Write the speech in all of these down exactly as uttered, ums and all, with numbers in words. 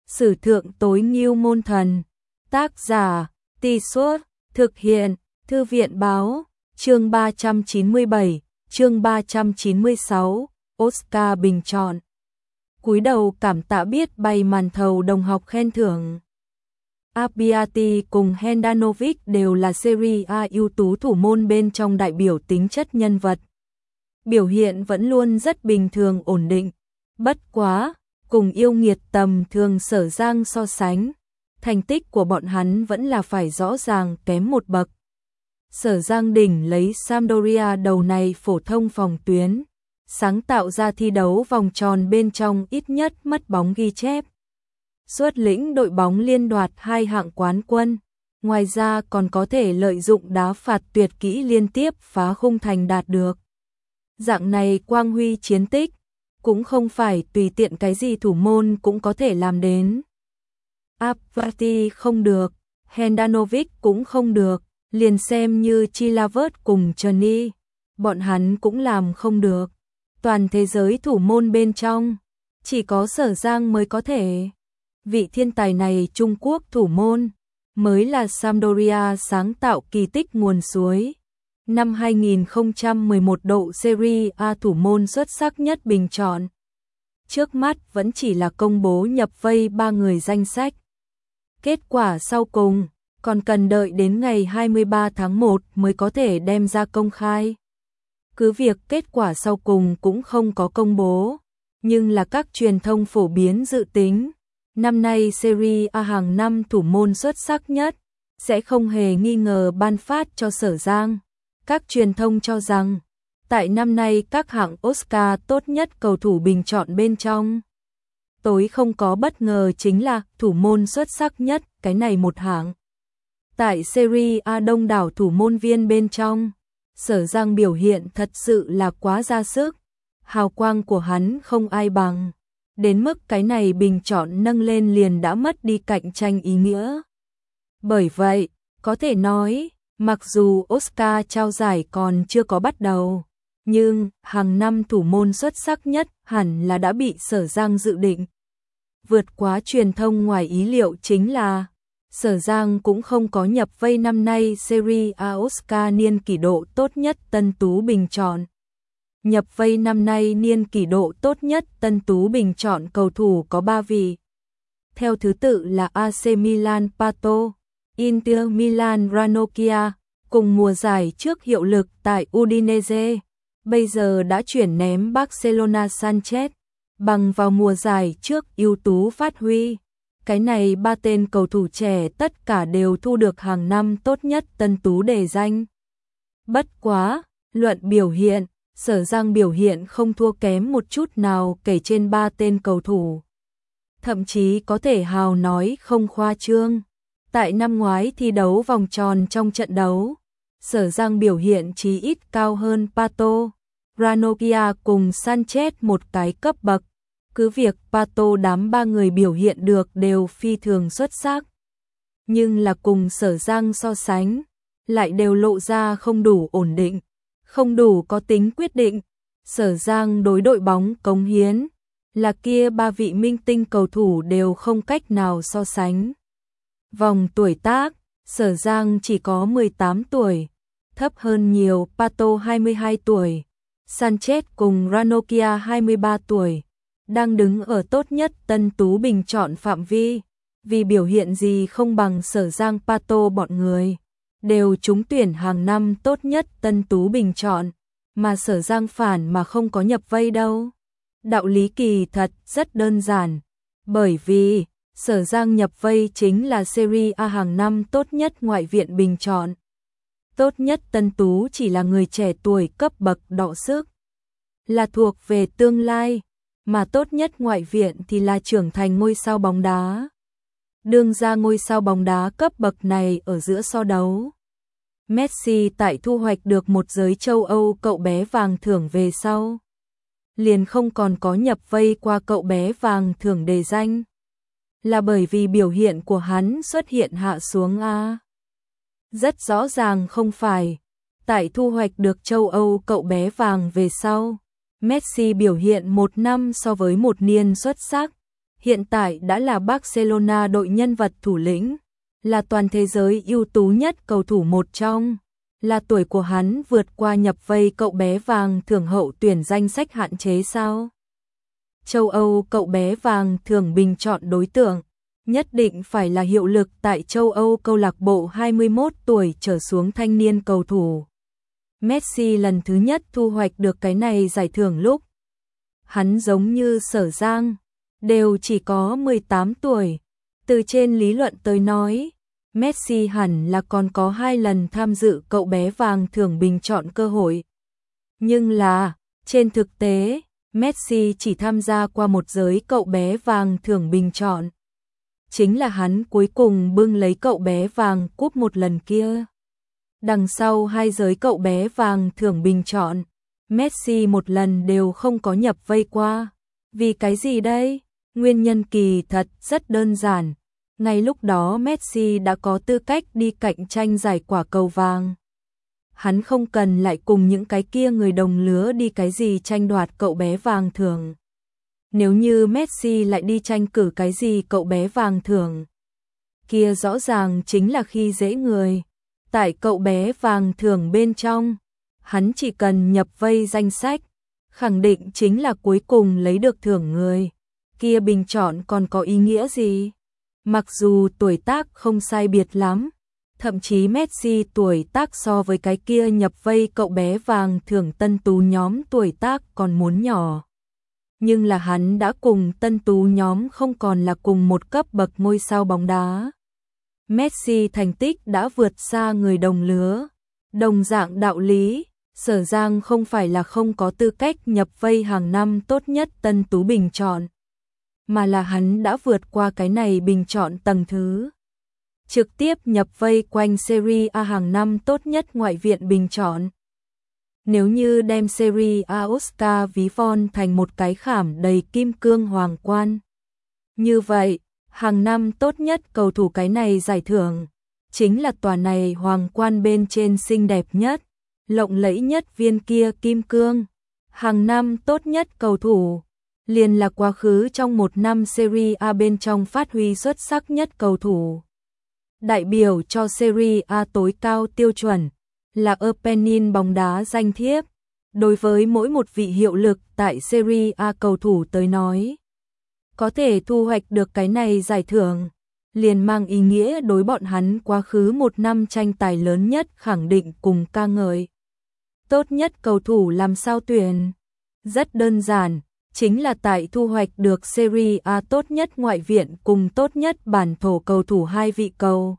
Sử thượng tối ngưu môn thần. Tác giả, Tì Suốt, thực hiện, Thư viện báo, chương ba trăm chín mươi bảy, chương ba trăm chín mươi sáu, Oscar bình chọn. Cúi đầu cảm tạ biết bay màn thầu đồng học khen thưởng. Abbiati cùng Handanovic đều là Serie A ưu tú thủ môn bên trong đại biểu tính chất nhân vật. Biểu hiện vẫn luôn rất bình thường ổn định. Bất quá, cùng yêu nghiệt tầm thường Sở Giang so sánh, thành tích của bọn hắn vẫn là phải rõ ràng kém một bậc. Sở Giang đỉnh lấy Sampdoria đầu này phổ thông phòng tuyến, sáng tạo ra thi đấu vòng tròn bên trong ít nhất mất bóng ghi chép. Xuất lĩnh đội bóng liên đoạt hai hạng quán quân, ngoài ra còn có thể lợi dụng đá phạt tuyệt kỹ liên tiếp phá khung thành đạt được. Dạng này quang huy chiến tích, cũng không phải tùy tiện cái gì thủ môn cũng có thể làm đến. Abbiati không được, Handanovic cũng không được, liền xem như Chilavert cùng Johnny, bọn hắn cũng làm không được. Toàn thế giới thủ môn bên trong, chỉ có Sở Giang mới có thể. Vị thiên tài này Trung Quốc thủ môn, mới là Sampdoria sáng tạo kỳ tích nguồn suối. Năm hai nghìn không trăm mười một độ Serie A thủ môn xuất sắc nhất bình chọn. Trước mắt vẫn chỉ là công bố nhập vây ba người danh sách. Kết quả sau cùng, còn cần đợi đến ngày hai mươi ba tháng một mới có thể đem ra công khai. Cứ việc kết quả sau cùng cũng không có công bố, nhưng là các truyền thông phổ biến dự tính. Năm nay Serie A hàng năm thủ môn xuất sắc nhất, sẽ không hề nghi ngờ ban phát cho Sở Giang. Các truyền thông cho rằng, tại năm nay các hạng Oscar tốt nhất cầu thủ bình chọn bên trong. Tối không có bất ngờ chính là thủ môn xuất sắc nhất, cái này một hạng. Tại Serie A đông đảo thủ môn viên bên trong, Sở Giang biểu hiện thật sự là quá ra sức. Hào quang của hắn không ai bằng. Đến mức cái này bình chọn nâng lên liền đã mất đi cạnh tranh ý nghĩa. Bởi vậy, có thể nói, mặc dù Oscar trao giải còn chưa có bắt đầu, nhưng hàng năm thủ môn xuất sắc nhất hẳn là đã bị Sở Giang dự định. Vượt quá truyền thông ngoài ý liệu chính là, Sở Giang cũng không có nhập vây năm nay Serie A Oscar niên kỷ độ tốt nhất tân tú bình chọn. Nhập vây năm nay niên kỷ độ tốt nhất tân tú bình chọn cầu thủ có ba vị. Theo thứ tự là a xê Milan Pato, Inter Milan Ranocchia, cùng mùa giải trước hiệu lực tại Udinese, bây giờ đã chuyển ném Barcelona Sanchez, bằng vào mùa giải trước ưu tú phát huy. Cái này ba tên cầu thủ trẻ tất cả đều thu được hàng năm tốt nhất tân tú đề danh. Bất quá, luận biểu hiện, Sở Giang biểu hiện không thua kém một chút nào kể trên ba tên cầu thủ. Thậm chí có thể hào nói không khoa trương. Tại năm ngoái thi đấu vòng tròn trong trận đấu, Sở Giang biểu hiện chí ít cao hơn Pato, Ranocchia cùng Sanchez một cái cấp bậc. Cứ việc Pato đám ba người biểu hiện được đều phi thường xuất sắc, nhưng là cùng Sở Giang so sánh, lại đều lộ ra không đủ ổn định, không đủ có tính quyết định. Sở Giang đối đội bóng cống hiến, là kia ba vị minh tinh cầu thủ đều không cách nào so sánh. Vòng tuổi tác, Sở Giang chỉ có mười tám tuổi, thấp hơn nhiều Pato hai mươi hai tuổi, Sanchez cùng Ranocchia hai mươi ba tuổi, đang đứng ở tốt nhất tân tú bình chọn phạm vi, vì biểu hiện gì không bằng Sở Giang Pato bọn người, đều trúng tuyển hàng năm tốt nhất tân tú bình chọn, mà Sở Giang phản mà không có nhập vây đâu. Đạo lý kỳ thật rất đơn giản, bởi vì Sở Giang nhập vây chính là Serie A hàng năm tốt nhất ngoại viện bình chọn. Tốt nhất tân tú chỉ là người trẻ tuổi cấp bậc đọ sức, là thuộc về tương lai, mà tốt nhất ngoại viện thì là trưởng thành ngôi sao bóng đá. Đương ra ngôi sao bóng đá cấp bậc này ở giữa so đấu. Messi tại thu hoạch được một giới châu Âu cậu bé vàng thưởng về sau, liền không còn có nhập vây qua cậu bé vàng thưởng đề danh. Là bởi vì biểu hiện của hắn xuất hiện hạ xuống a. Rất rõ ràng không phải. Tại thu hoạch được châu Âu cậu bé vàng về sau, Messi biểu hiện một năm so với một niên xuất sắc, hiện tại đã là Barcelona đội nhân vật thủ lĩnh, là toàn thế giới ưu tú nhất cầu thủ một trong, là tuổi của hắn vượt qua nhập vây cậu bé vàng thưởng hậu tuyển danh sách hạn chế sao? Châu Âu cậu bé vàng thưởng bình chọn đối tượng, nhất định phải là hiệu lực tại châu Âu câu lạc bộ hai mươi mốt tuổi trở xuống thanh niên cầu thủ. Messi lần thứ nhất thu hoạch được cái này giải thưởng lúc hắn giống như Sở Giang, đều chỉ có mười tám tuổi. Từ trên lý luận tới nói, Messi hẳn là còn có hai lần tham dự cậu bé vàng thưởng bình chọn cơ hội. Nhưng là, trên thực tế, Messi chỉ tham gia qua một giới cậu bé vàng thưởng bình chọn. Chính là hắn cuối cùng bưng lấy cậu bé vàng cúp một lần kia. Đằng sau hai giới cậu bé vàng thưởng bình chọn, Messi một lần đều không có nhập vây qua. Vì cái gì đây? Nguyên nhân kỳ thật rất đơn giản. Ngay lúc đó Messi đã có tư cách đi cạnh tranh giải quả cầu vàng. Hắn không cần lại cùng những cái kia người đồng lứa đi cái gì tranh đoạt cậu bé vàng thưởng. Nếu như Messi lại đi tranh cử cái gì cậu bé vàng thưởng, kia rõ ràng chính là khi dễ người. Tại cậu bé vàng thưởng bên trong, hắn chỉ cần nhập vây danh sách, khẳng định chính là cuối cùng lấy được thưởng người. Kia bình chọn còn có ý nghĩa gì? Mặc dù tuổi tác không sai biệt lắm, thậm chí Messi tuổi tác so với cái kia nhập vây cậu bé vàng thưởng tân tú nhóm tuổi tác còn muốn nhỏ. Nhưng là hắn đã cùng tân tú nhóm không còn là cùng một cấp bậc ngôi sao bóng đá. Messi thành tích đã vượt xa người đồng lứa. Đồng dạng đạo lý, Sở Giang không phải là không có tư cách nhập vây hàng năm tốt nhất tân tú bình chọn, mà là hắn đã vượt qua cái này bình chọn tầng thứ. Trực tiếp nhập vây quanh Serie A hàng năm tốt nhất ngoại viện bình chọn. Nếu như đem Serie A Oscar ví von thành một cái khảm đầy kim cương hoàng quan, như vậy, hàng năm tốt nhất cầu thủ cái này giải thưởng, chính là tòa này hoàng quan bên trên xinh đẹp nhất, lộng lẫy nhất viên kia kim cương. Hàng năm tốt nhất cầu thủ, liền là quá khứ trong một năm Serie A bên trong phát huy xuất sắc nhất cầu thủ. Đại biểu cho Serie A tối cao tiêu chuẩn, là Opening bóng đá danh thiếp. Đối với mỗi một vị hiệu lực tại Serie A cầu thủ tới nói, có thể thu hoạch được cái này giải thưởng, liền mang ý nghĩa đối bọn hắn quá khứ một năm tranh tài lớn nhất khẳng định cùng ca ngợi. Tốt nhất cầu thủ làm sao tuyển? Rất đơn giản, chính là tại thu hoạch được Serie A tốt nhất ngoại viện cùng tốt nhất bản thổ cầu thủ hai vị cầu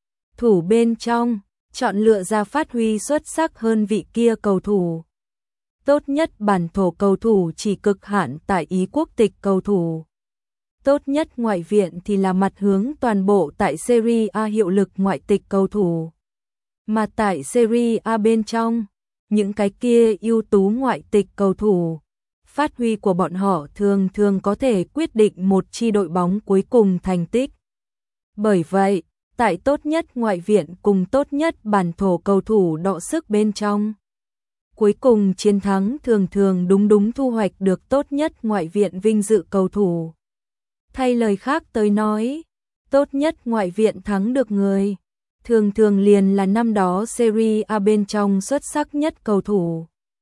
thủ bên trong, chọn lựa ra phát huy xuất sắc hơn vị kia cầu thủ. Tốt nhất bản thổ cầu thủ chỉ cực hạn tại Ý quốc tịch cầu thủ. Tốt nhất ngoại viện thì là mặt hướng toàn bộ tại Serie A hiệu lực ngoại tịch cầu thủ. Mà tại Serie A bên trong, những cái kia ưu tú ngoại tịch cầu thủ, phát huy của bọn họ thường thường có thể quyết định một chi đội bóng cuối cùng thành tích. Bởi vậy, tại tốt nhất ngoại viện cùng tốt nhất bản thổ cầu thủ đọ sức bên trong, cuối cùng chiến thắng thường thường đúng đúng thu hoạch được tốt nhất ngoại viện vinh dự cầu thủ. Thay lời khác tới nói, tốt nhất ngoại viện thắng được người, thường thường liền là năm đó Serie A bên trong xuất sắc nhất cầu thủ.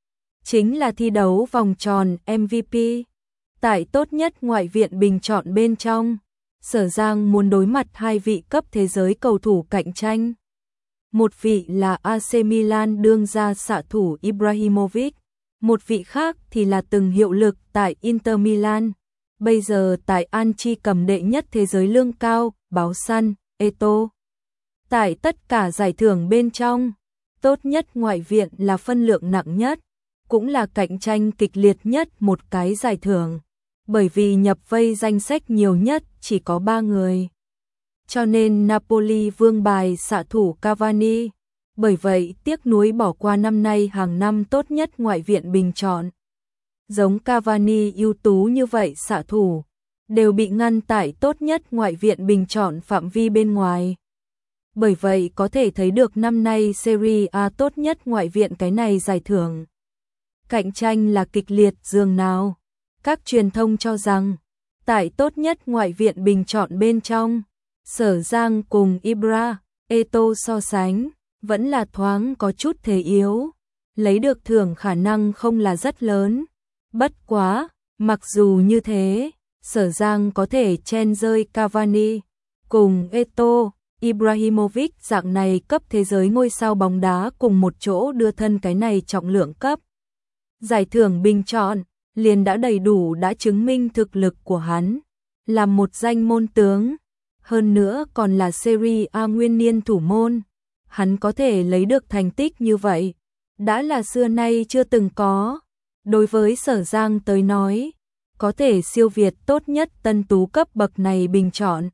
Chính là thi đấu vòng tròn em vê pê. Tại tốt nhất ngoại viện bình chọn bên trong, Sở Giang muốn đối mặt hai vị cấp thế giới cầu thủ cạnh tranh. Một vị là a xê Milan đương gia xạ thủ Ibrahimovic, một vị khác thì là từng hiệu lực tại Inter Milan, bây giờ tại Anchi cầm đệ nhất thế giới lương cao, báo săn, Eto'o. Tại tất cả giải thưởng bên trong, tốt nhất ngoại viện là phân lượng nặng nhất, cũng là cạnh tranh kịch liệt nhất một cái giải thưởng, bởi vì nhập vây danh sách nhiều nhất chỉ có ba người. Cho nên Napoli vương bài xạ thủ Cavani, bởi vậy tiếc nuối bỏ qua năm nay hàng năm tốt nhất ngoại viện bình chọn. Giống Cavani ưu tú như vậy xạ thủ, đều bị ngăn tại tốt nhất ngoại viện bình chọn phạm vi bên ngoài. Bởi vậy có thể thấy được năm nay Serie A tốt nhất ngoại viện cái này giải thưởng, cạnh tranh là kịch liệt dường nào. Các truyền thông cho rằng, Tại tốt nhất ngoại viện bình chọn bên trong, Sở Giang cùng Ibra, Eto so sánh, vẫn là thoáng có chút thế yếu, lấy được thưởng khả năng không là rất lớn. Bất quá, mặc dù như thế, Sở Giang có thể chen rơi Cavani, cùng Eto, Ibrahimovic dạng này cấp thế giới ngôi sao bóng đá cùng một chỗ đưa thân cái này trọng lượng cấp. Giải thưởng bình chọn, liền đã đầy đủ đã chứng minh thực lực của hắn, là một danh môn tướng, hơn nữa còn là Serie A nguyên niên thủ môn. Hắn có thể lấy được thành tích như vậy, đã là xưa nay chưa từng có. Đối với Sở Giang tới nói, có thể siêu việt tốt nhất tân tú cấp bậc này bình chọn.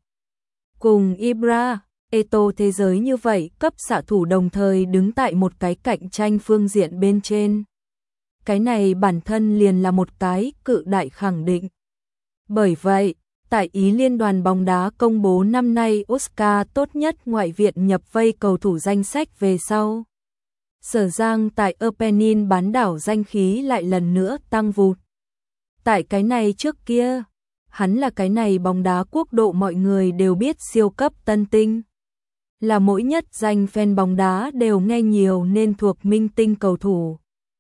Cùng Ibra, Eto thế giới như vậy cấp xạ thủ đồng thời đứng tại một cái cạnh tranh phương diện bên trên. Cái này bản thân liền là một cái cự đại khẳng định. Bởi vậy, tại Ý Liên đoàn bóng đá công bố năm nay Oscar tốt nhất ngoại viện nhập vây cầu thủ danh sách về sau, Sở Giang tại Apennin bán đảo danh khí lại lần nữa tăng vụt. Tại cái này trước kia, hắn là cái này bóng đá quốc độ mọi người đều biết siêu cấp tân tinh. Là mỗi nhất danh fan bóng đá đều nghe nhiều nên thuộc minh tinh cầu thủ.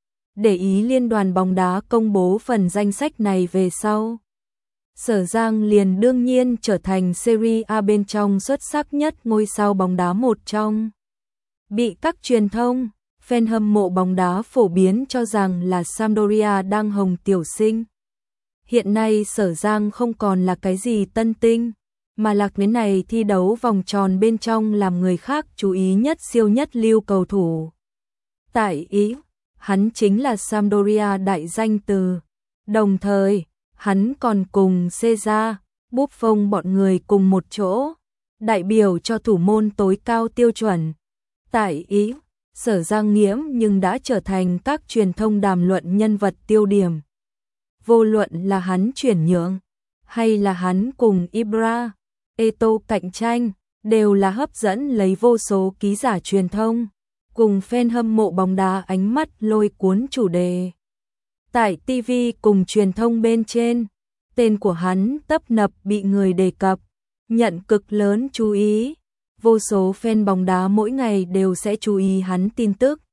Để Ý Liên đoàn bóng đá công bố phần danh sách này về sau, Sở Giang liền đương nhiên trở thành Serie A bên trong xuất sắc nhất ngôi sao bóng đá một trong. Bị các truyền thông, fan hâm mộ bóng đá phổ biến cho rằng là Sampdoria đang hồng tiểu sinh. Hiện nay Sở Giang không còn là cái gì tân tinh, mà là cái này thi đấu vòng tròn bên trong làm người khác chú ý nhất siêu nhất lưu cầu thủ. Tại Ý, hắn chính là Sampdoria đại danh từ. Đồng thời, hắn còn cùng Cesar, Buffon bọn người cùng một chỗ, đại biểu cho thủ môn tối cao tiêu chuẩn. Tại Ý, Sở Giang nghiễm nhưng đã trở thành các truyền thông đàm luận nhân vật tiêu điểm. Vô luận là hắn chuyển nhượng, hay là hắn cùng Ibra, Eto cạnh tranh, đều là hấp dẫn lấy vô số ký giả truyền thông, cùng fan hâm mộ bóng đá ánh mắt lôi cuốn chủ đề. Tại ti vi cùng truyền thông bên trên, tên của hắn tấp nập bị người đề cập, nhận cực lớn chú ý. Vô số fan bóng đá mỗi ngày đều sẽ chú ý hắn tin tức,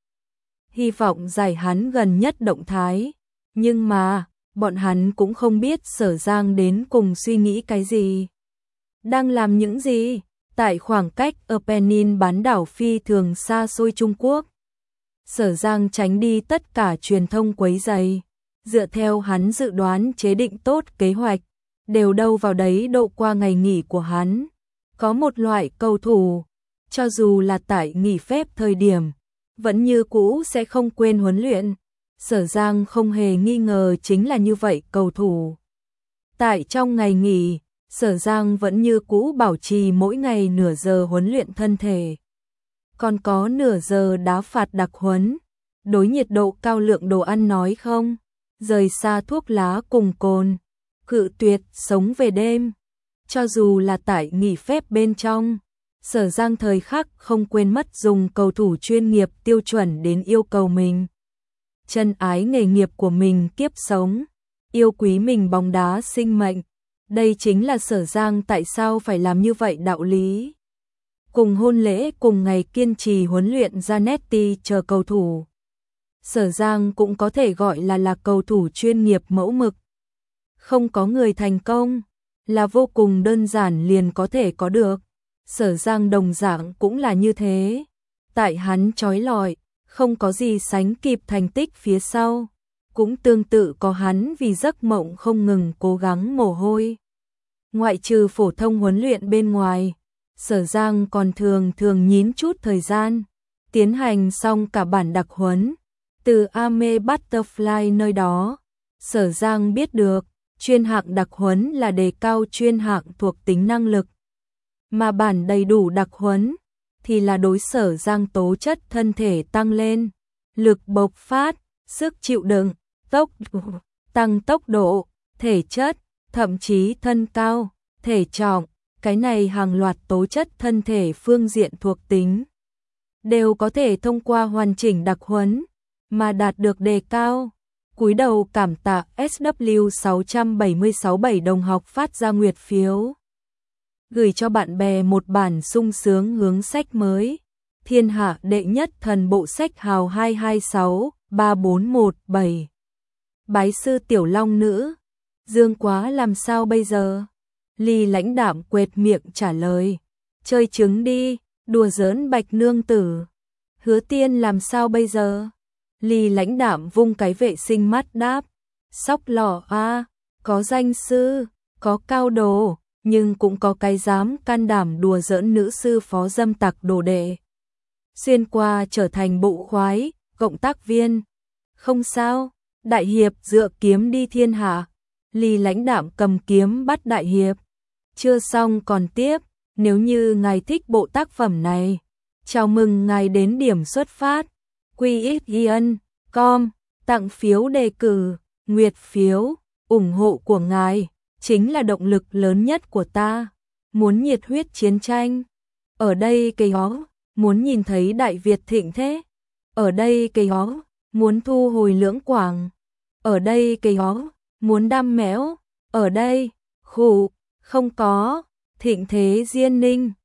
hy vọng giải hắn gần nhất động thái. Nhưng mà, bọn hắn cũng không biết Sở Giang đến cùng suy nghĩ cái gì, đang làm những gì, tại khoảng cách Apennin bán đảo phi thường xa xôi Trung Quốc. Sở Giang tránh đi tất cả truyền thông quấy rầy, dựa theo hắn dự đoán chế định tốt kế hoạch, đều đâu vào đấy độ qua ngày nghỉ của hắn. Có một loại cầu thủ, cho dù là tại nghỉ phép thời điểm, vẫn như cũ sẽ không quên huấn luyện. Sở Giang không hề nghi ngờ chính là như vậy cầu thủ. Tại trong ngày nghỉ, Sở Giang vẫn như cũ bảo trì mỗi ngày nửa giờ huấn luyện thân thể. Còn có nửa giờ đá phạt đặc huấn, đối nhiệt độ cao lượng đồ ăn nói không, rời xa thuốc lá cùng cồn, cự tuyệt sống về đêm. Cho dù là tại nghỉ phép bên trong, Sở Giang thời khắc không quên mất dùng cầu thủ chuyên nghiệp tiêu chuẩn đến yêu cầu mình. Chân ái nghề nghiệp của mình kiếp sống, yêu quý mình bóng đá sinh mệnh. Đây chính là Sở Giang tại sao phải làm như vậy đạo lý. Cùng hôn lễ cùng ngày kiên trì huấn luyện Zanetti chờ cầu thủ. Sở Giang cũng có thể gọi là là cầu thủ chuyên nghiệp mẫu mực. Không có người thành công, là vô cùng đơn giản liền có thể có được. Sở Giang đồng dạng cũng là như thế. Tại hắn chói lọi, không có gì sánh kịp thành tích phía sau. Cũng tương tự có hắn vì giấc mộng không ngừng cố gắng mồ hôi. Ngoại trừ phổ thông huấn luyện bên ngoài, Sở Giang còn thường thường nhín chút thời gian, tiến hành xong cả bản đặc huấn. Từ Ame Butterfly nơi đó, Sở Giang biết được, chuyên hạng đặc huấn là đề cao chuyên hạng thuộc tính năng lực. Mà bản đầy đủ đặc huấn, thì là đối Sở Giang tố chất thân thể tăng lên, lực bộc phát, sức chịu đựng, tốc tăng tốc độ, thể chất, thậm chí thân cao, thể trọng, cái này hàng loạt tố chất thân thể phương diện thuộc tính đều có thể thông qua hoàn chỉnh đặc huấn mà đạt được đề cao. Cúi đầu cảm tạ ét vê sáu bảy sáu bảy đồng học phát ra nguyệt phiếu. Gửi cho bạn bè một bản sung sướng hướng sách mới. Thiên hạ đệ nhất thần bộ sách hào hai hai sáu ba bốn một bảy. Bái sư tiểu long nữ. Dương quá làm sao bây giờ? Ly lãnh đạm quệt miệng trả lời. Chơi trứng đi, đùa giỡn Bạch nương tử. Hứa Tiên làm sao bây giờ? Ly lãnh đạm vung cái vệ sinh mắt đáp. Sóc lọ a, có danh sư, có cao đồ, nhưng cũng có cái dám can đảm đùa giỡn nữ sư phó dâm tặc đồ đệ. Xuyên qua trở thành bộ khoái, cộng tác viên. Không sao, đại hiệp dựa kiếm đi thiên hạ. Ly lãnh đạm cầm kiếm bắt đại hiệp. Chưa xong còn tiếp, nếu như ngài thích bộ tác phẩm này, chào mừng ngài đến điểm xuất phát. quy ích yên chấm com, tặng phiếu đề cử, nguyệt phiếu, ủng hộ của ngài chính là động lực lớn nhất của ta. Muốn nhiệt huyết chiến tranh, ở đây cây ó, muốn nhìn thấy Đại Việt thịnh thế, ở đây cây ó, muốn thu hồi Lưỡng Quảng, ở đây cây ó, muốn đam mẽo, ở đây, khủ, không có, thịnh thế Diên Ninh.